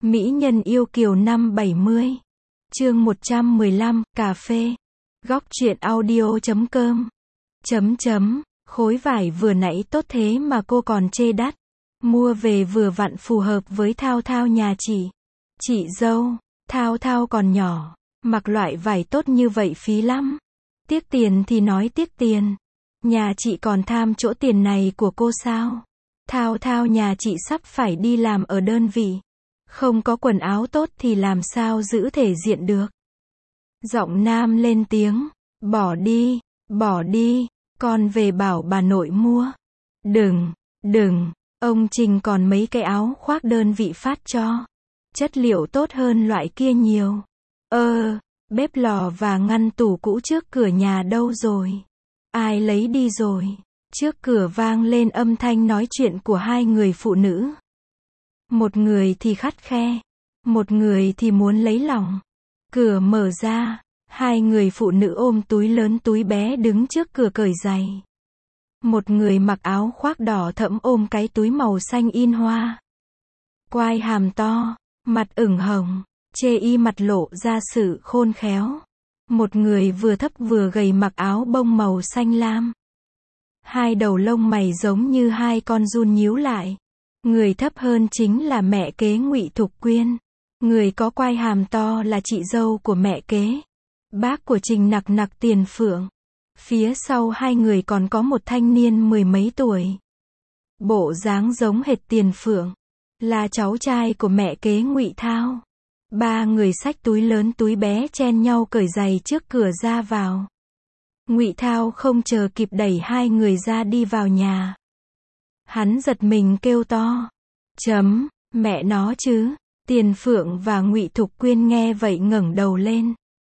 Mỹ nhân yêu kiều năm 70. Chương 115, cà phê. Góc truyện audio.com. Khối vải vừa nãy tốt thế mà cô còn chê đắt. Mua về vừa vặn phù hợp với Thao Thao nhà chị. Chị dâu, Thao Thao còn nhỏ, mặc loại vải tốt như vậy phí lắm. Tiếc tiền thì nói tiếc tiền. Nhà chị còn tham chỗ tiền này của cô sao? Thao Thao nhà chị sắp phải đi làm ở đơn vị. Không có quần áo tốt thì làm sao giữ thể diện được. Giọng nam lên tiếng, bỏ đi, con về bảo bà nội mua. Đừng, ông Trình còn mấy cái áo khoác đơn vị phát cho. Chất liệu tốt hơn loại kia nhiều. Bếp lò và ngăn tủ cũ trước cửa nhà đâu rồi? Ai lấy đi rồi? Trước cửa vang lên âm thanh nói chuyện của hai người phụ nữ. Một người thì khắt khe, một người thì muốn lấy lòng. Cửa mở ra, hai người phụ nữ ôm túi lớn túi bé đứng trước cửa cởi giày. Một người mặc áo khoác đỏ thẫm ôm cái túi màu xanh in hoa. Quai hàm to, mặt ửng hồng, chê y mặt lộ ra sự khôn khéo. Một người vừa thấp vừa gầy mặc áo bông màu xanh lam. Hai đầu lông mày giống như hai con giun nhíu lại. Người thấp hơn chính là mẹ kế Ngụy Thục Quyên. Người có quai hàm to là chị dâu của mẹ kế. Bác của Trình Nặc Nặc Tiền Phượng. Phía sau hai người còn có một thanh niên mười mấy tuổi. Bộ dáng giống hệt Tiền Phượng. Là cháu trai của mẹ kế Ngụy Thao. Ba người xách túi lớn túi bé chen nhau cởi giày trước cửa ra vào. Ngụy Thao không chờ kịp đẩy hai người ra đi vào nhà. Hắn giật mình kêu to. Mẹ nó chứ. Tiền Phượng và Ngụy Thục Quyên nghe vậy ngẩng đầu lên.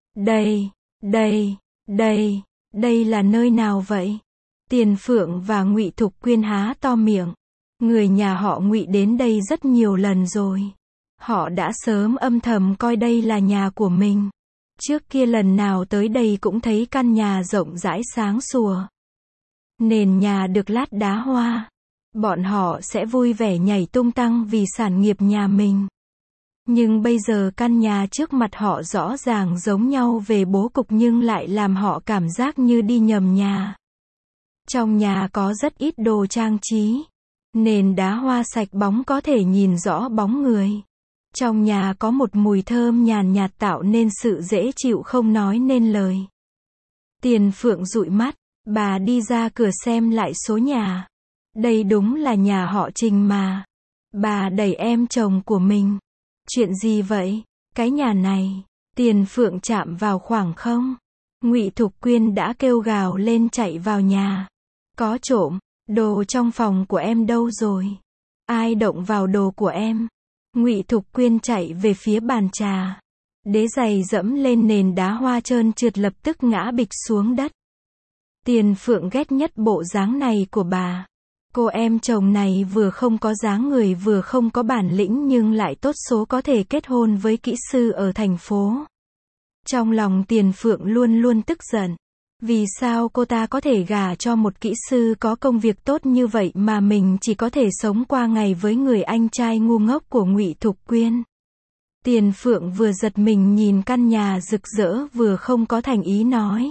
Đây là nơi nào vậy? Tiền Phượng và Ngụy Thục Quyên há to miệng. Người nhà họ Ngụy đến đây rất nhiều lần rồi. Họ đã sớm âm thầm coi đây là nhà của mình. Trước kia lần nào tới đây cũng thấy căn nhà rộng rãi sáng sủa. Nền nhà được lát đá hoa. Bọn họ sẽ vui vẻ nhảy tung tăng vì sản nghiệp nhà mình. Nhưng bây giờ căn nhà trước mặt họ rõ ràng giống nhau về bố cục nhưng lại làm họ cảm giác như đi nhầm nhà. Trong nhà có rất ít đồ trang trí. Nền đá hoa sạch bóng có thể nhìn rõ bóng người. Trong nhà có một mùi thơm nhàn nhạt tạo nên sự dễ chịu không nói nên lời. Tiền Phượng dụi mắt, bà đi ra cửa xem lại số nhà. Đây đúng là nhà họ Trình mà. Bà đẩy em chồng của mình. Chuyện gì vậy? Cái nhà này, Tiền Phượng chạm vào khoảng không? Ngụy Thục Quyên đã kêu gào lên chạy vào nhà. Có trộm, đồ trong phòng của em đâu rồi? Ai động vào đồ của em? Ngụy Thục Quyên chạy về phía bàn trà. Đế giày dẫm lên nền đá hoa trơn trượt lập tức ngã bịch xuống đất. Tiền Phượng ghét nhất bộ dáng này của bà. Cô em chồng này vừa không có dáng người vừa không có bản lĩnh nhưng lại tốt số có thể kết hôn với kỹ sư ở thành phố. Trong lòng Tiền Phượng luôn luôn tức giận. Vì sao cô ta có thể gả cho một kỹ sư có công việc tốt như vậy mà mình chỉ có thể sống qua ngày với người anh trai ngu ngốc của Ngụy Thục Quyên. Tiền Phượng vừa giật mình nhìn căn nhà rực rỡ vừa không có thành ý nói.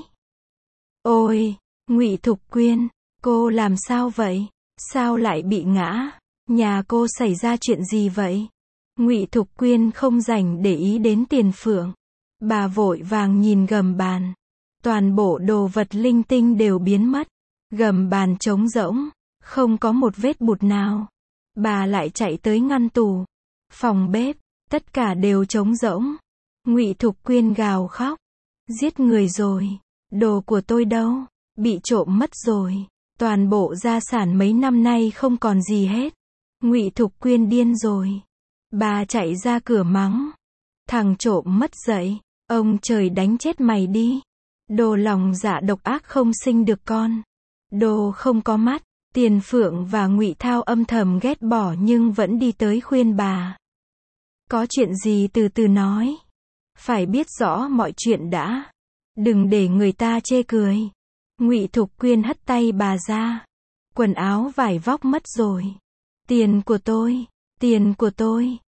Ôi, Ngụy Thục Quyên, cô làm sao vậy? Sao lại bị ngã? Nhà cô xảy ra chuyện gì vậy? Ngụy Thục Quyên không rảnh để ý đến Tiền Phượng. Bà vội vàng nhìn gầm bàn. Toàn bộ đồ vật linh tinh đều biến mất. Gầm bàn trống rỗng, không có một vết bụt nào. Bà lại chạy tới ngăn tủ, phòng bếp, tất cả đều trống rỗng. Ngụy Thục Quyên gào khóc. Giết người rồi. Đồ của tôi đâu? Bị trộm mất rồi. Toàn bộ gia sản mấy năm nay không còn gì hết. Ngụy Thục Quyên điên rồi. Bà chạy ra cửa mắng. Thằng trộm mất dậy. Ông trời đánh chết mày đi. Đồ lòng dạ độc ác không sinh được con. Đồ không có mắt. Tiền Phượng và Ngụy Thao âm thầm ghét bỏ nhưng vẫn đi tới khuyên bà. Có chuyện gì từ từ nói. Phải biết rõ mọi chuyện đã. Đừng để người ta chê cười. Ngụy Thục Quyên hất tay bà ra. Quần áo vải vóc mất rồi. Tiền của tôi.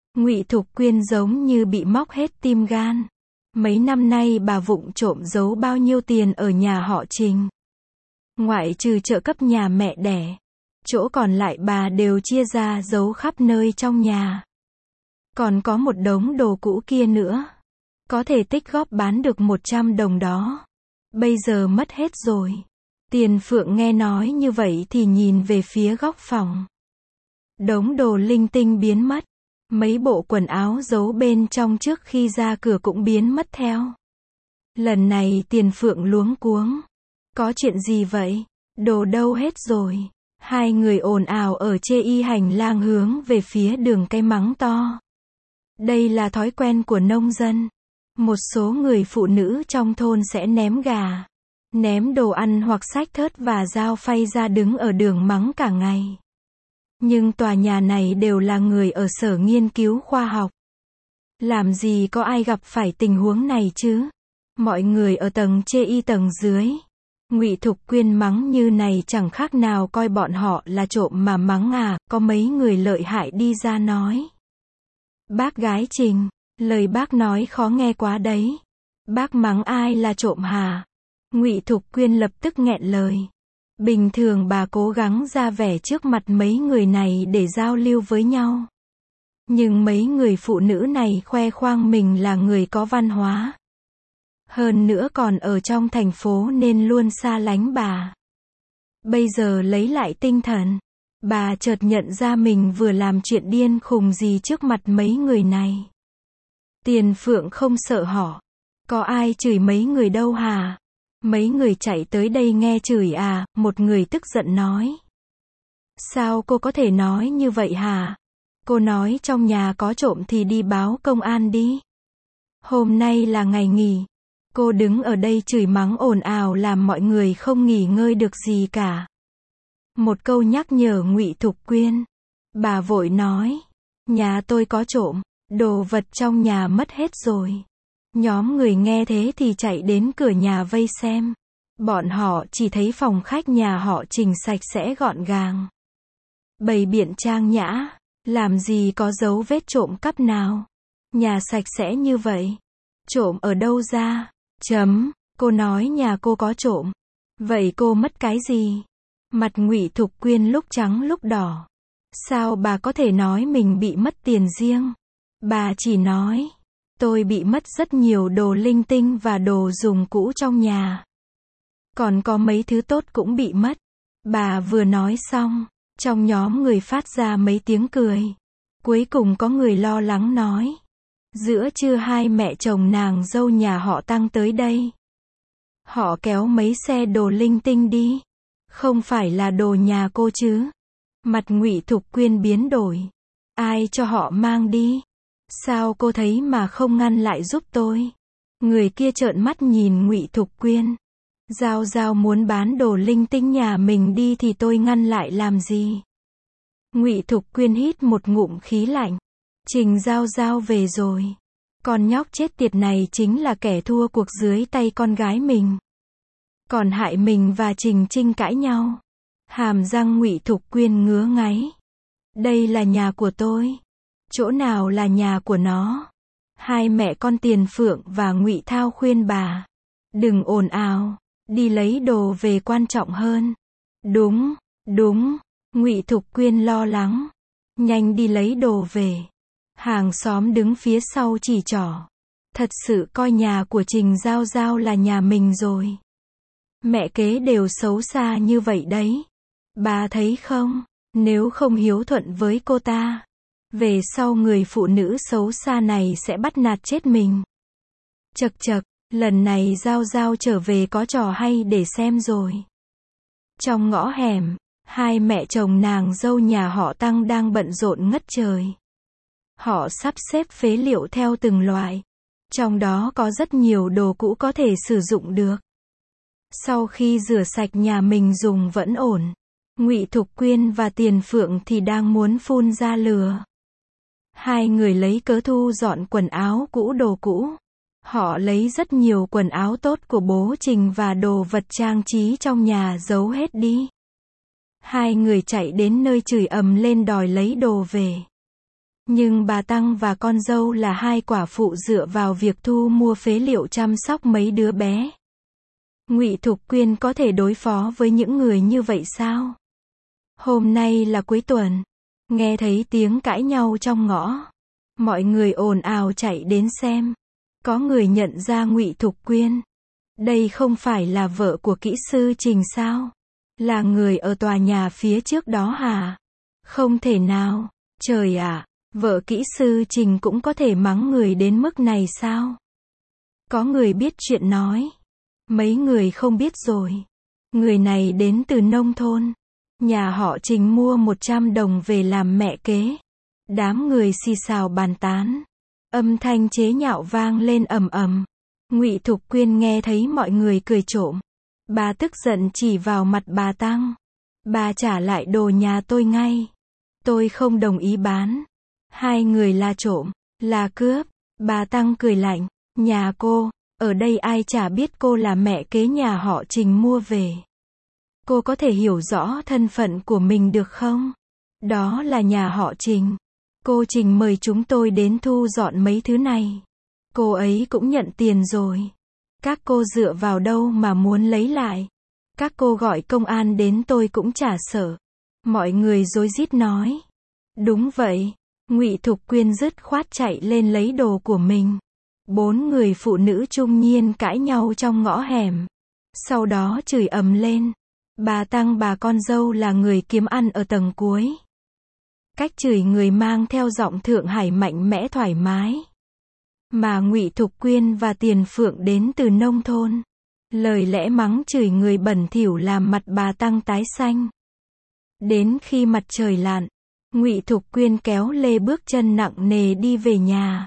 Ngụy Thục Quyên giống như bị móc hết tim gan. Mấy năm nay bà vụng trộm giấu bao nhiêu tiền ở nhà họ Trình. Ngoại trừ trợ cấp nhà mẹ đẻ, chỗ còn lại bà đều chia ra giấu khắp nơi trong nhà. Còn có một đống đồ cũ kia nữa. Có thể tích góp bán được 100 đồng đó. Bây giờ mất hết rồi. Tiền Phượng nghe nói như vậy thì nhìn về phía góc phòng. Đống đồ linh tinh biến mất. Mấy bộ quần áo giấu bên trong trước khi ra cửa cũng biến mất theo. Lần này Tiền Phượng luống cuống. Có chuyện gì vậy? Đồ đâu hết rồi? Hai người ồn ào ở chê y hành lang hướng về phía đường cây mắng to. Đây là thói quen của nông dân. Một số người phụ nữ trong thôn sẽ ném gà, ném đồ ăn hoặc xách thớt và dao phay ra đứng ở đường mắng cả ngày. Nhưng tòa nhà này đều là người ở sở nghiên cứu khoa học. Làm gì có ai gặp phải tình huống này chứ? Mọi người ở tầng chê y tầng dưới. Ngụy Thục Quyên mắng như này chẳng khác nào coi bọn họ là trộm mà mắng à, có mấy người lợi hại đi ra nói. Bác gái Trình, lời bác nói khó nghe quá đấy. Bác mắng ai là trộm hả? Ngụy Thục Quyên lập tức nghẹn lời. Bình thường bà cố gắng ra vẻ trước mặt mấy người này để giao lưu với nhau. Nhưng mấy người phụ nữ này khoe khoang mình là người có văn hóa. Hơn nữa còn ở trong thành phố nên luôn xa lánh bà. Bây giờ lấy lại tinh thần, bà chợt nhận ra mình vừa làm chuyện điên khùng gì trước mặt mấy người này. Tiền Phượng không sợ họ. Có ai chửi mấy người đâu hả? Mấy người chạy tới đây nghe chửi à? Một người tức giận nói. Sao cô có thể nói như vậy hả? Cô nói trong nhà có trộm thì đi báo công an đi. Hôm nay là ngày nghỉ. Cô đứng ở đây chửi mắng ồn ào làm mọi người không nghỉ ngơi được gì cả. Một câu nhắc nhở Ngụy Thục Quyên. Bà vội nói. Nhà tôi có trộm. Đồ vật trong nhà mất hết rồi. Nhóm người nghe thế thì chạy đến cửa nhà vây xem. Bọn họ chỉ thấy phòng khách nhà họ Trình sạch sẽ gọn gàng. Bày biện trang nhã. Làm gì có dấu vết trộm cắp nào. Nhà sạch sẽ như vậy. Trộm ở đâu ra? Cô nói nhà cô có trộm. Vậy cô mất cái gì? Mặt Ngụy Thục Quyên lúc trắng lúc đỏ. Sao bà có thể nói mình bị mất tiền riêng? Bà chỉ nói. Tôi bị mất rất nhiều đồ linh tinh và đồ dùng cũ trong nhà. Còn có mấy thứ tốt cũng bị mất. Bà vừa nói xong, trong nhóm người phát ra mấy tiếng cười. Cuối cùng có người lo lắng nói. Giữa trưa hai mẹ chồng nàng dâu nhà họ Tăng tới đây. Họ kéo mấy xe đồ linh tinh đi. Không phải là đồ nhà cô chứ? Mặt Ngụy Thục Quyên biến đổi. Ai cho họ mang đi? Sao cô thấy mà không ngăn lại giúp tôi? Người kia trợn mắt nhìn Ngụy Thục Quyên. Giao Giao muốn bán đồ linh tinh nhà mình đi thì tôi ngăn lại làm gì? Ngụy Thục Quyên hít một ngụm khí lạnh. Trình Giao Giao về rồi. Con nhóc chết tiệt này chính là kẻ thua cuộc dưới tay con gái mình. Còn hại mình và Trình Trinh cãi nhau. Hàm răng Ngụy Thục Quyên ngứa ngáy. Đây là nhà của tôi. Chỗ nào là nhà của nó? Hai mẹ con Tiền Phượng và Ngụy Thao khuyên bà. Đừng ồn ào. Đi lấy đồ về quan trọng hơn. Đúng. Ngụy Thục Quyên lo lắng. Nhanh đi lấy đồ về. Hàng xóm đứng phía sau chỉ trỏ. Thật sự coi nhà của Trình Giao Giao là nhà mình rồi. Mẹ kế đều xấu xa như vậy đấy. Bà thấy không? Nếu không hiếu thuận với cô ta, về sau người phụ nữ xấu xa này sẽ bắt nạt chết mình. Chậc chậc, lần này Giao Giao trở về có trò hay để xem rồi. Trong ngõ hẻm, hai mẹ chồng nàng dâu nhà họ Tăng đang bận rộn ngất trời. Họ sắp xếp phế liệu theo từng loại. Trong đó có rất nhiều đồ cũ có thể sử dụng được. Sau khi rửa sạch nhà mình dùng vẫn ổn. Ngụy Thục Quyên và Tiền Phượng thì đang muốn phun ra lửa. Hai người lấy cớ thu dọn quần áo cũ đồ cũ. Họ lấy rất nhiều quần áo tốt của bố Trình và đồ vật trang trí trong nhà giấu hết đi. Hai người chạy đến nơi chửi ầm lên đòi lấy đồ về. Nhưng bà Tăng và con dâu là hai quả phụ dựa vào việc thu mua phế liệu chăm sóc mấy đứa bé. Ngụy Thục Quyên có thể đối phó với những người như vậy sao? Hôm nay là cuối tuần, nghe thấy tiếng cãi nhau trong ngõ. Mọi người ồn ào chạy đến xem. Có người nhận ra Ngụy Thục Quyên. Đây không phải là vợ của kỹ sư Trình sao? Là người ở tòa nhà phía trước đó hả? Không thể nào, trời ạ, vợ kỹ sư Trình cũng có thể mắng người đến mức này sao? Có người biết chuyện nói. Mấy người không biết rồi. Người này đến từ nông thôn. Nhà họ Trình mua 100 đồng về làm mẹ kế. Đám người xì xào bàn tán. Âm thanh chế nhạo vang lên ầm ầm. Ngụy Thục Quyên nghe thấy mọi người cười trộm. Bà tức giận chỉ vào mặt bà Tăng. Bà trả lại đồ nhà tôi ngay. Tôi không đồng ý bán. Hai người là trộm, là cướp. Bà Tăng cười lạnh. Nhà cô, ở đây ai chả biết cô là mẹ kế nhà họ Trình mua về. Cô có thể hiểu rõ thân phận của mình được không? Đó là nhà họ Trình. Cô Trình mời chúng tôi đến thu dọn mấy thứ này. Cô ấy cũng nhận tiền rồi. Các cô dựa vào đâu mà muốn lấy lại? Các cô gọi công an đến tôi cũng chả sợ. Mọi người rối rít nói. Đúng vậy. Ngụy Thục Quyên dứt khoát chạy lên lấy đồ của mình. 4 người phụ nữ trung niên cãi nhau trong ngõ hẻm. Sau đó chửi ầm lên. Bà Tăng bà con dâu là người kiếm ăn ở tầng cuối. Cách chửi người mang theo giọng Thượng Hải mạnh mẽ thoải mái. Mà Ngụy Thục Quyên và Tiền Phượng đến từ nông thôn. Lời lẽ mắng chửi người bẩn thỉu làm mặt bà Tăng tái xanh. Đến khi mặt trời lặn, Ngụy Thục Quyên kéo lê bước chân nặng nề đi về nhà.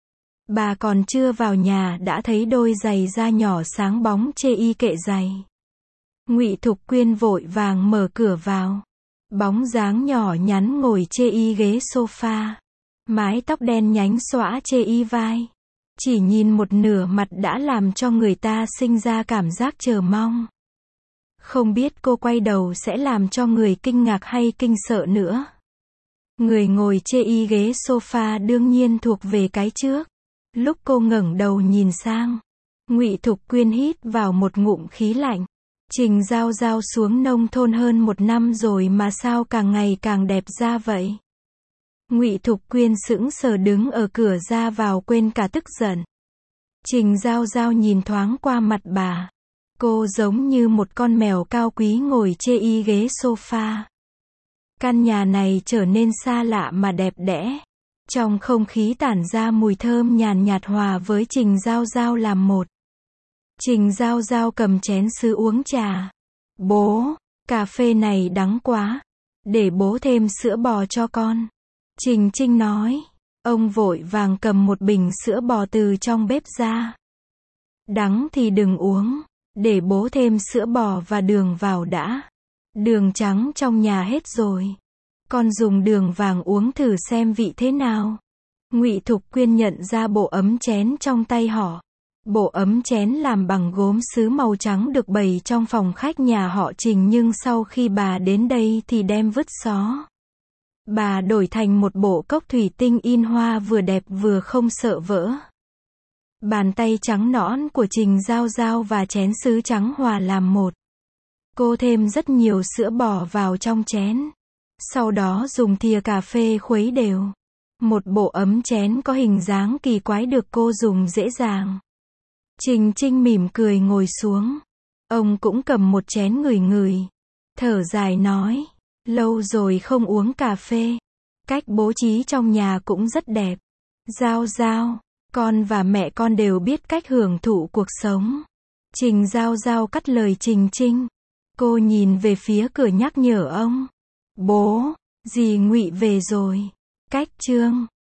Bà còn chưa vào nhà đã thấy đôi giày da nhỏ sáng bóng chê y kệ giày. Ngụy Thục Quyên vội vàng mở cửa vào. Bóng dáng nhỏ nhắn ngồi chê y ghế sofa. Mái tóc đen nhánh xõa chê y vai. Chỉ nhìn một nửa mặt đã làm cho người ta sinh ra cảm giác chờ mong. Không biết cô quay đầu sẽ làm cho người kinh ngạc hay kinh sợ nữa. Người ngồi chê y ghế sofa đương nhiên thuộc về cái trước. Lúc cô ngẩng đầu nhìn sang, Ngụy Thục Quyên hít vào một ngụm khí lạnh. Trình Giao Giao xuống nông thôn hơn 1 năm rồi mà sao càng ngày càng đẹp ra vậy? Ngụy Thục Quyên sững sờ đứng ở cửa ra vào quên cả tức giận. Trình Giao Giao nhìn thoáng qua mặt bà. Cô giống như một con mèo cao quý ngồi chê y ghế sofa. Căn nhà này trở nên xa lạ mà đẹp đẽ. Trong không khí tản ra mùi thơm nhàn nhạt hòa với Trình Giao Giao làm một. Trình Giao Giao cầm chén sứ uống trà. Bố, cà phê này đắng quá. Để bố thêm sữa bò cho con. Trình Trinh nói. Ông vội vàng cầm một bình sữa bò từ trong bếp ra. Đắng thì đừng uống. Để bố thêm sữa bò và đường vào đã. Đường trắng trong nhà hết rồi. Con dùng đường vàng uống thử xem vị thế nào. Ngụy Thục Quyên nhận ra bộ ấm chén trong tay họ. Bộ ấm chén làm bằng gốm sứ màu trắng được bày trong phòng khách nhà họ Trình nhưng sau khi bà đến đây thì đem vứt xó. Bà đổi thành một bộ cốc thủy tinh in hoa vừa đẹp vừa không sợ vỡ. Bàn tay trắng nõn của Trình Giao Giao và chén sứ trắng hòa làm một. Cô thêm rất nhiều sữa bò vào trong chén. Sau đó dùng thìa cà phê khuấy đều. Một bộ ấm chén có hình dáng kỳ quái được cô dùng dễ dàng. Trình Trinh mỉm cười ngồi xuống. Ông cũng cầm một chén ngửi ngửi. Thở dài nói. Lâu rồi không uống cà phê. Cách bố trí trong nhà cũng rất đẹp. Giao Giao, con và mẹ con đều biết cách hưởng thụ cuộc sống. Trình Giao Giao cắt lời Trình Trinh. Cô nhìn về phía cửa nhắc nhở ông. Bố, dì Ngụy về rồi. Cách chương